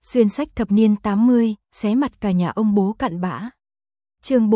Xuyên sách thập niên 80, xé mặt cả nhà ông bố cặn bã. Chương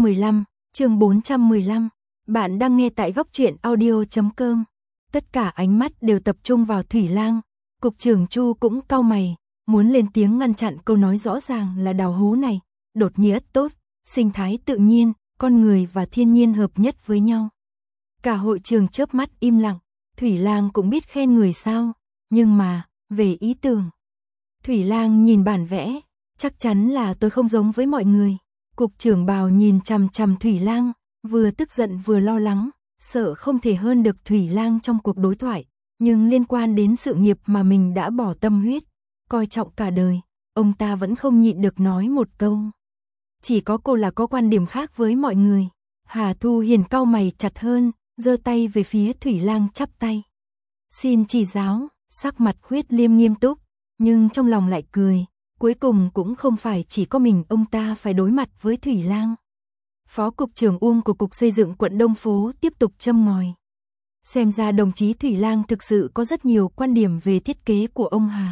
415. Bạn đang nghe tại góc truyện audio.com. Tất cả ánh mắt đều tập trung vào Thủy Lang. Cục trưởng Chu cũng cau mày, muốn lên tiếng ngăn chặn câu nói rõ ràng là đào hố này. Đột nghĩa tốt, sinh thái tự nhiên, con người và thiên nhiên hợp nhất với nhau. Cả hội trường chớp mắt im lặng. Thủy Lang cũng biết khen người sao, nhưng mà, về ý tưởng. Thủy Lang nhìn bản vẽ, chắc chắn là tôi không giống với mọi người. Cục trưởng Bào nhìn chằm chằm Thủy Lang, vừa tức giận vừa lo lắng, sợ không thể hơn được Thủy Lang trong cuộc đối thoại, nhưng liên quan đến sự nghiệp mà mình đã bỏ tâm huyết, coi trọng cả đời, ông ta vẫn không nhịn được nói một câu. Chỉ có cô là có quan điểm khác với mọi người. Hà Thu Hiền cau mày chặt hơn, giơ tay về phía Thủy Lang chắp tay. Xin chỉ giáo, sắc mặt Khuyết Liêm nghiêm túc, nhưng trong lòng lại cười, cuối cùng cũng không phải chỉ có mình ông ta phải đối mặt với Thủy Lang. Phó cục trưởng Uông của Cục Xây dựng quận Đông Phố tiếp tục châm ngòi. Xem ra đồng chí Thủy Lang thực sự có rất nhiều quan điểm về thiết kế của ông Hà.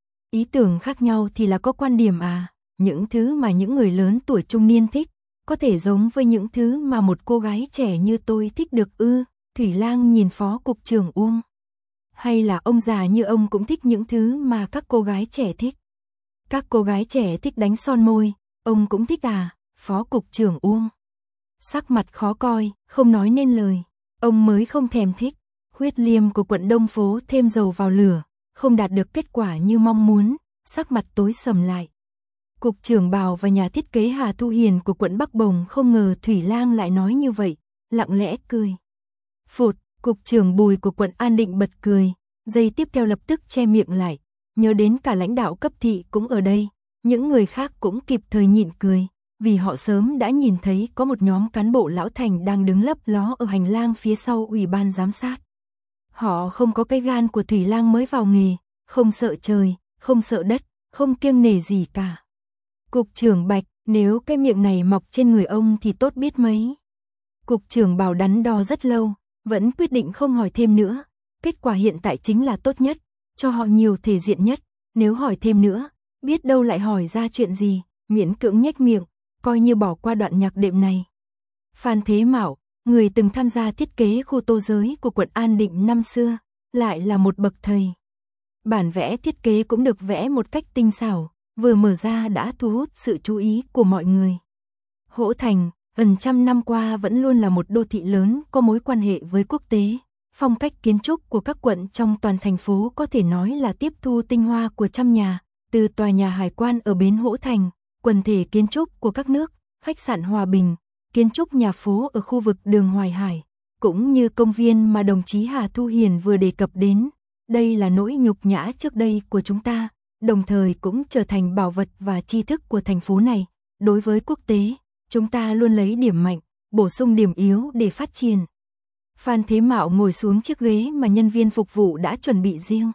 Ý tưởng khác nhau thì là có quan điểm à, những thứ mà những người lớn tuổi trung niên thích, có thể giống với những thứ mà một cô gái trẻ như tôi thích được ư? Thủy Lang nhìn Phó cục trưởng Uông. Hay là ông già như ông cũng thích những thứ mà các cô gái trẻ thích? Các cô gái trẻ thích đánh son môi, ông cũng thích à? Phó cục trưởng Uông. Sắc mặt khó coi, không nói nên lời. Ông mới không thèm thích. Khuyết Liêm của quận Đông Phố thêm dầu vào lửa, không đạt được kết quả như mong muốn, sắc mặt tối sầm lại. Cục trưởng Bào và nhà thiết kế Hà Thu Hiền của quận Bắc Bồng không ngờ Thủy Lang lại nói như vậy, lặng lẽ cười. Phụt, cục trưởng Bùi của quận An Định bật cười, giây tiếp theo lập tức che miệng lại, nhớ đến cả lãnh đạo cấp thị cũng ở đây, những người khác cũng kịp thời nhịn cười, vì họ sớm đã nhìn thấy có một nhóm cán bộ lão thành đang đứng lấp ló ở hành lang phía sau ủy ban giám sát. Họ không có cái gan của Thủy Lang mới vào nghề, không sợ trời, không sợ đất, không kiêng nể gì cả. Cục trưởng Bạch, nếu cái miệng này mọc trên người ông thì tốt biết mấy. Cục trưởng Bảo đắn đo rất lâu, vẫn quyết định không hỏi thêm nữa. Kết quả hiện tại chính là tốt nhất, cho họ nhiều thể diện nhất. Nếu hỏi thêm nữa, biết đâu lại hỏi ra chuyện gì, miễn cưỡng nhếch miệng, coi như bỏ qua đoạn nhạc đệm này. Phan Thế Mạo, người từng tham gia thiết kế khu tô giới của quận An Định năm xưa, lại là một bậc thầy. Bản vẽ thiết kế cũng được vẽ một cách tinh xảo, vừa mở ra đã thu hút sự chú ý của mọi người. Hỗ Thành, gần trăm năm qua vẫn luôn là một đô thị lớn có mối quan hệ với quốc tế. Phong cách kiến trúc của các quận trong toàn thành phố có thể nói là tiếp thu tinh hoa của trăm nhà, từ tòa nhà hải quan ở bến Hỗ Thành, quần thể kiến trúc của các nước, khách sạn Hòa Bình, kiến trúc nhà phố ở khu vực đường Hoài Hải, cũng như công viên mà đồng chí Hà Thu Hiền vừa đề cập đến. Đây là nỗi nhục nhã trước đây của chúng ta, đồng thời cũng trở thành bảo vật và tri thức của thành phố này. Đối với quốc tế, chúng ta luôn lấy điểm mạnh, bổ sung điểm yếu để phát triển. Phan Thế Mạo ngồi xuống chiếc ghế mà nhân viên phục vụ đã chuẩn bị riêng.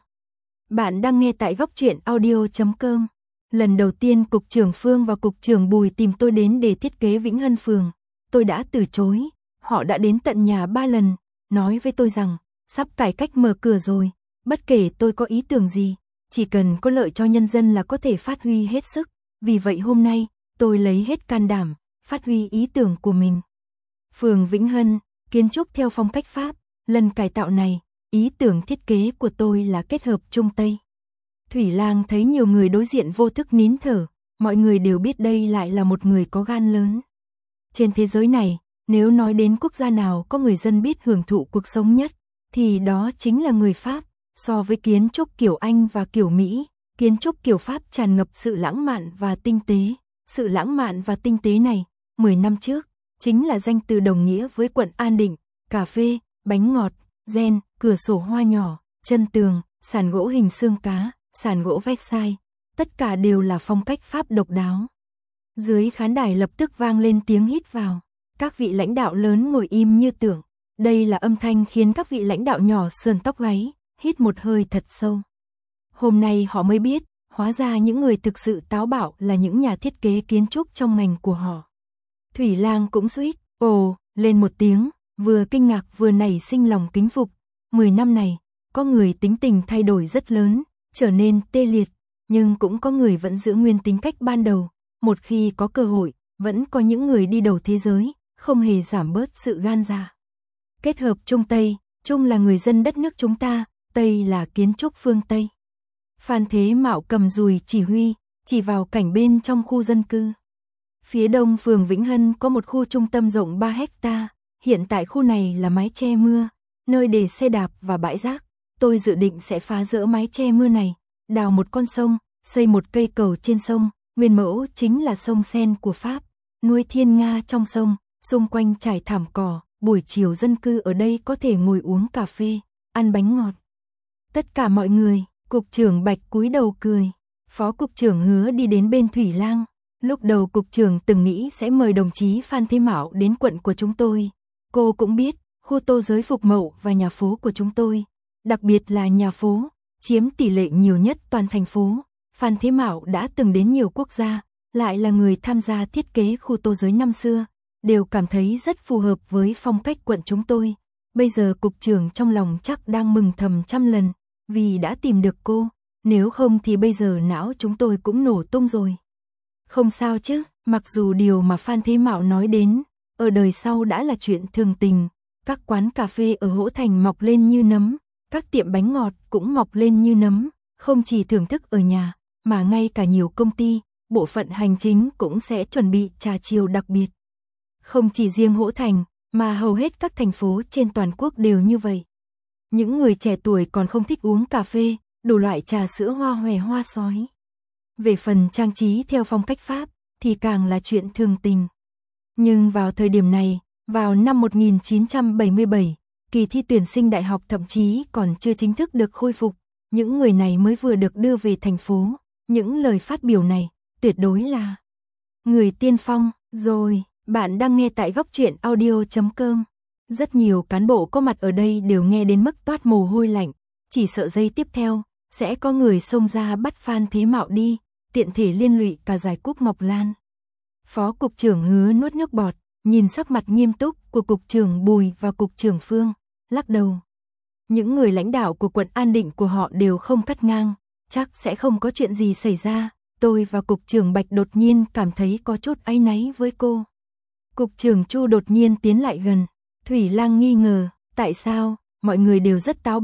Bạn đang nghe tại góc truyện audio.com. Lần đầu tiên Cục trưởng Phương và Cục trưởng Bùi tìm tôi đến để thiết kế Vĩnh Hân Phường. Tôi đã từ chối. Họ đã đến tận nhà 3 lần, nói với tôi rằng sắp cải cách mở cửa rồi. Bất kể tôi có ý tưởng gì, chỉ cần có lợi cho nhân dân là có thể phát huy hết sức. Vì vậy hôm nay, tôi lấy hết can đảm, phát huy ý tưởng của mình. Phường Vĩnh Hân, kiến trúc theo phong cách Pháp, lần cải tạo này, ý tưởng thiết kế của tôi là kết hợp Trung Tây. Thủy Lang thấy nhiều người đối diện vô thức nín thở, mọi người đều biết đây lại là một người có gan lớn. Trên thế giới này, nếu nói đến quốc gia nào có người dân biết hưởng thụ cuộc sống nhất, thì đó chính là người Pháp. So với kiến trúc kiểu Anh và kiểu Mỹ, kiến trúc kiểu Pháp tràn ngập sự lãng mạn và tinh tế. Sự lãng mạn và tinh tế này, 10 năm trước, chính là danh từ đồng nghĩa với quận An Định, cà phê, bánh ngọt, gen, cửa sổ hoa nhỏ, chân tường, sàn gỗ hình xương cá, sàn gỗ Versailles, tất cả đều là phong cách Pháp độc đáo. Dưới khán đài lập tức vang lên tiếng hít vào, các vị lãnh đạo lớn ngồi im như tưởng. Đây là âm thanh khiến các vị lãnh đạo nhỏ sườn tóc gáy, hít một hơi thật sâu. Hôm nay họ mới biết, hóa ra những người thực sự táo bạo là những nhà thiết kế kiến trúc trong ngành của họ. Thủy Lang cũng suýt, ồ, lên một tiếng, vừa kinh ngạc vừa nảy sinh lòng kính phục. 10 năm này, có người tính tình thay đổi rất lớn, trở nên tê liệt. nhưng cũng có người vẫn giữ nguyên tính cách ban đầu, một khi có cơ hội, vẫn có những người đi đầu thế giới, không hề giảm bớt sự gan dạ. Kết hợp Trung Tây, Trung là người dân đất nước chúng ta, Tây là kiến trúc phương Tây. Phan Thế Mạo cầm dùi chỉ huy, chỉ vào cảnh bên trong khu dân cư. Phía đông phường Vĩnh Hân có một khu trung tâm rộng 3 hecta, hiện tại khu này là mái che mưa, nơi để xe đạp và bãi rác. Tôi dự định sẽ phá dỡ mái che mưa này, đào một con sông, xây một cây cầu trên sông, nguyên mẫu chính là sông Sen của Pháp, nuôi thiên nga trong sông, xung quanh trải thảm cỏ, buổi chiều dân cư ở đây có thể ngồi uống cà phê, ăn bánh ngọt. Tất cả mọi người, cục trưởng Bạch cúi đầu cười, phó cục trưởng Hứa đi đến bên Thủy Lang. Lúc đầu cục trưởng từng nghĩ sẽ mời đồng chí Phan Thế Mạo đến quận của chúng tôi. Cô cũng biết, khu tô giới phục mậu và nhà phố của chúng tôi, đặc biệt là nhà phố, chiếm tỷ lệ nhiều nhất toàn thành phố. Phan Thế Mạo đã từng đến nhiều quốc gia, lại là người tham gia thiết kế khu tô giới năm xưa, đều cảm thấy rất phù hợp với phong cách quận chúng tôi. Bây giờ cục trưởng trong lòng chắc đang mừng thầm trăm lần, vì đã tìm được cô, nếu không thì bây giờ não chúng tôi cũng nổ tung rồi. Không sao chứ, mặc dù điều mà Phan Thế Mạo nói đến, ở đời sau đã là chuyện thường tình, các quán cà phê ở Hỗ Thành mọc lên như nấm, các tiệm bánh ngọt cũng mọc lên như nấm, không chỉ thưởng thức ở nhà, mà ngay cả nhiều công ty, bộ phận hành chính cũng sẽ chuẩn bị trà chiều đặc biệt. Không chỉ riêng Hỗ Thành, mà hầu hết các thành phố trên toàn quốc đều như vậy. Những người trẻ tuổi còn không thích uống cà phê, đủ loại trà sữa hoa hòe hoa sói. Về phần trang trí theo phong cách Pháp, thì càng là chuyện thường tình. Nhưng vào thời điểm này, vào năm 1977, kỳ thi tuyển sinh đại học thậm chí còn chưa chính thức được khôi phục, những người này mới vừa được đưa về thành phố, những lời phát biểu này, tuyệt đối là người tiên phong. Rồi, bạn đang nghe tại góc truyện audio.com. Rất nhiều cán bộ có mặt ở đây đều nghe đến mức toát mồ hôi lạnh, chỉ sợ giây tiếp theo, sẽ có người xông ra bắt Phan Thế Mạo đi, tiện thể liên lụy cả Giải Cúc Ngọc Lan. Phó cục trưởng Hứa nuốt nước bọt, nhìn sắc mặt nghiêm túc của cục trưởng Bùi và cục trưởng Phương, lắc đầu. Những người lãnh đạo của quận An Định của họ đều không cắt ngang, chắc sẽ không có chuyện gì xảy ra. Tôi và cục trưởng Bạch đột nhiên cảm thấy có chút áy náy với cô. Cục trưởng Chu đột nhiên tiến lại gần, Thủy Lang nghi ngờ, tại sao, mọi người đều rất táo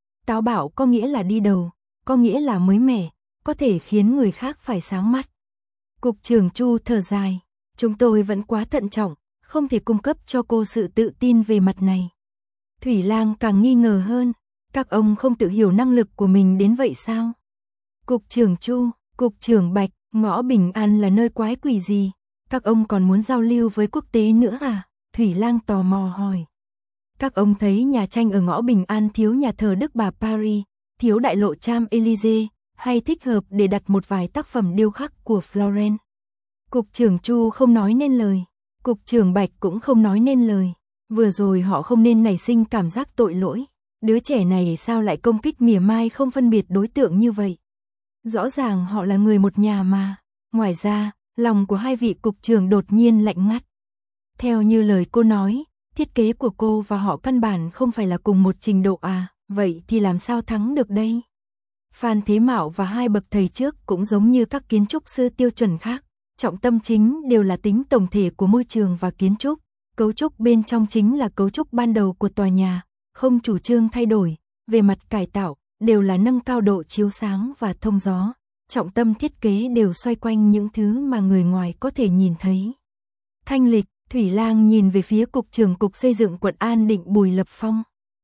bạo có nghĩa là đi đầu, có nghĩa là mới mẻ, có thể khiến người khác phải sáng mắt. Cục trưởng Chu thở dài, chúng tôi vẫn quá thận trọng, không thể cung cấp cho cô sự tự tin về mặt này. Thủy Lang càng nghi ngờ hơn, các ông không tự hiểu năng lực của mình đến vậy sao? Cục trưởng Chu, cục trưởng Bạch, ngõ Bình An là nơi quái quỷ gì? Các ông còn muốn giao lưu với quốc tế nữa à? Thủy Lang tò mò hỏi. Các ông thấy nhà tranh ở ngõ Bình An thiếu nhà thờ Đức Bà Paris, thiếu đại lộ Champs-Élysées, hay thích hợp để đặt một vài tác phẩm điêu khắc của Florence? Cục trưởng Chu không nói nên lời, cục trưởng Bạch cũng không nói nên lời. Vừa rồi họ không nên nảy sinh cảm giác tội lỗi. Đứa trẻ này sao lại công kích mỉa mai không phân biệt đối tượng như vậy? Rõ ràng họ là người một nhà mà. Ngoài ra, lòng của hai vị cục trưởng đột nhiên lạnh ngắt. Theo như lời cô nói, thiết kế của cô và họ căn bản không phải là cùng một trình độ à, vậy thì làm sao thắng được đây? Phan Thế Mạo và hai bậc thầy trước cũng giống như các kiến trúc sư tiêu chuẩn khác, trọng tâm chính đều là tính tổng thể của môi trường và kiến trúc, cấu trúc bên trong chính là cấu trúc ban đầu của tòa nhà, không chủ trương thay đổi, về mặt cải tạo, đều là nâng cao độ chiếu sáng và thông gió, trọng tâm thiết kế đều xoay quanh những thứ mà người ngoài có thể nhìn thấy. Thanh lịch, Thủy Lang nhìn về phía cục trưởng cục xây dựng quận An Định Bùi Lập Phong.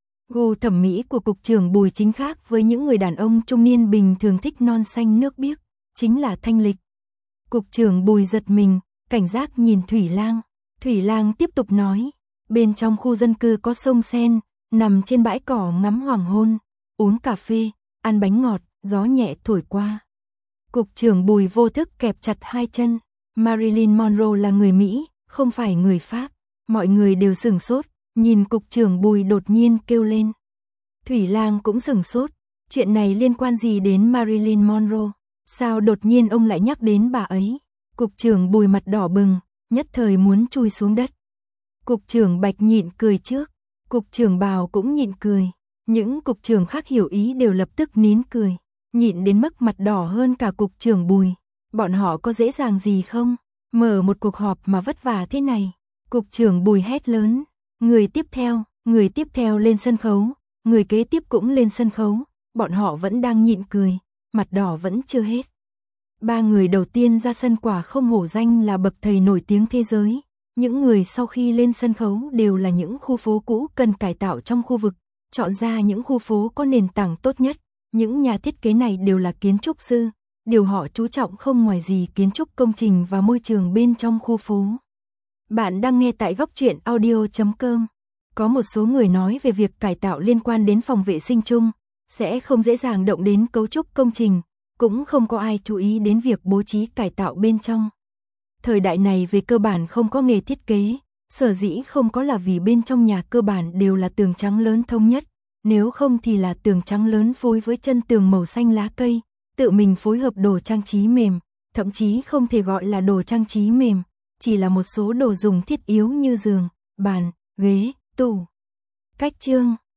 Gu thẩm mỹ của cục trưởng Bùi chính khác với những người đàn ông trung niên bình thường thích non xanh nước biếc, chính là thanh lịch. Cục trưởng Bùi giật mình, cảnh giác nhìn Thủy Lang. Thủy Lang tiếp tục nói, bên trong khu dân cư có sông Sen, nằm trên bãi cỏ ngắm hoàng hôn, uống cà phê, ăn bánh ngọt, gió nhẹ thổi qua. Cục trưởng Bùi vô thức kẹp chặt hai chân, Marilyn Monroe là người Mỹ, không phải người Pháp. Mọi người đều sửng sốt, nhìn cục trưởng Bùi đột nhiên kêu lên. Thủy Lang cũng sửng sốt, chuyện này liên quan gì đến Marilyn Monroe? Sao đột nhiên ông lại nhắc đến bà ấy? Cục trưởng Bùi mặt đỏ bừng, nhất thời muốn chui xuống đất. Cục trưởng Bạch nhịn cười trước, cục trưởng Bào cũng nhịn cười, những cục trưởng khác hiểu ý đều lập tức nín cười. nhịn đến mức mặt đỏ hơn cả cục trưởng Bùi. Bọn họ có dễ dàng gì không? Mở một cuộc họp mà vất vả thế này. Cục trưởng Bùi hét lớn. Người tiếp theo lên sân khấu, người kế tiếp cũng lên sân khấu. Bọn họ vẫn đang nhịn cười, mặt đỏ vẫn chưa hết. 3 người đầu tiên ra sân quả không hổ danh là bậc thầy nổi tiếng thế giới. Những người sau khi lên sân khấu đều là những khu phố cũ cần cải tạo trong khu vực, chọn ra những khu phố có nền tảng tốt nhất. Những nhà thiết kế này đều là kiến trúc sư, điều họ chú trọng không ngoài gì kiến trúc công trình và môi trường bên trong khu phố. Bạn đang nghe tại góc truyện audio.com. Có một số người nói về việc cải tạo liên quan đến phòng vệ sinh chung, sẽ không dễ dàng động đến cấu trúc công trình, cũng không có ai chú ý đến việc bố trí cải tạo bên trong. Thời đại này về cơ bản không có nghề thiết kế, sở dĩ không có là vì bên trong nhà cơ bản đều là tường trắng lớn thống nhất, nếu không thì là tường trắng lớn phối với chân tường màu xanh lá cây, tự mình phối hợp đồ trang trí mềm, thậm chí không thể gọi là đồ trang trí mềm, chỉ là một số đồ dùng thiết yếu như giường, bàn, ghế, tủ. Cách chương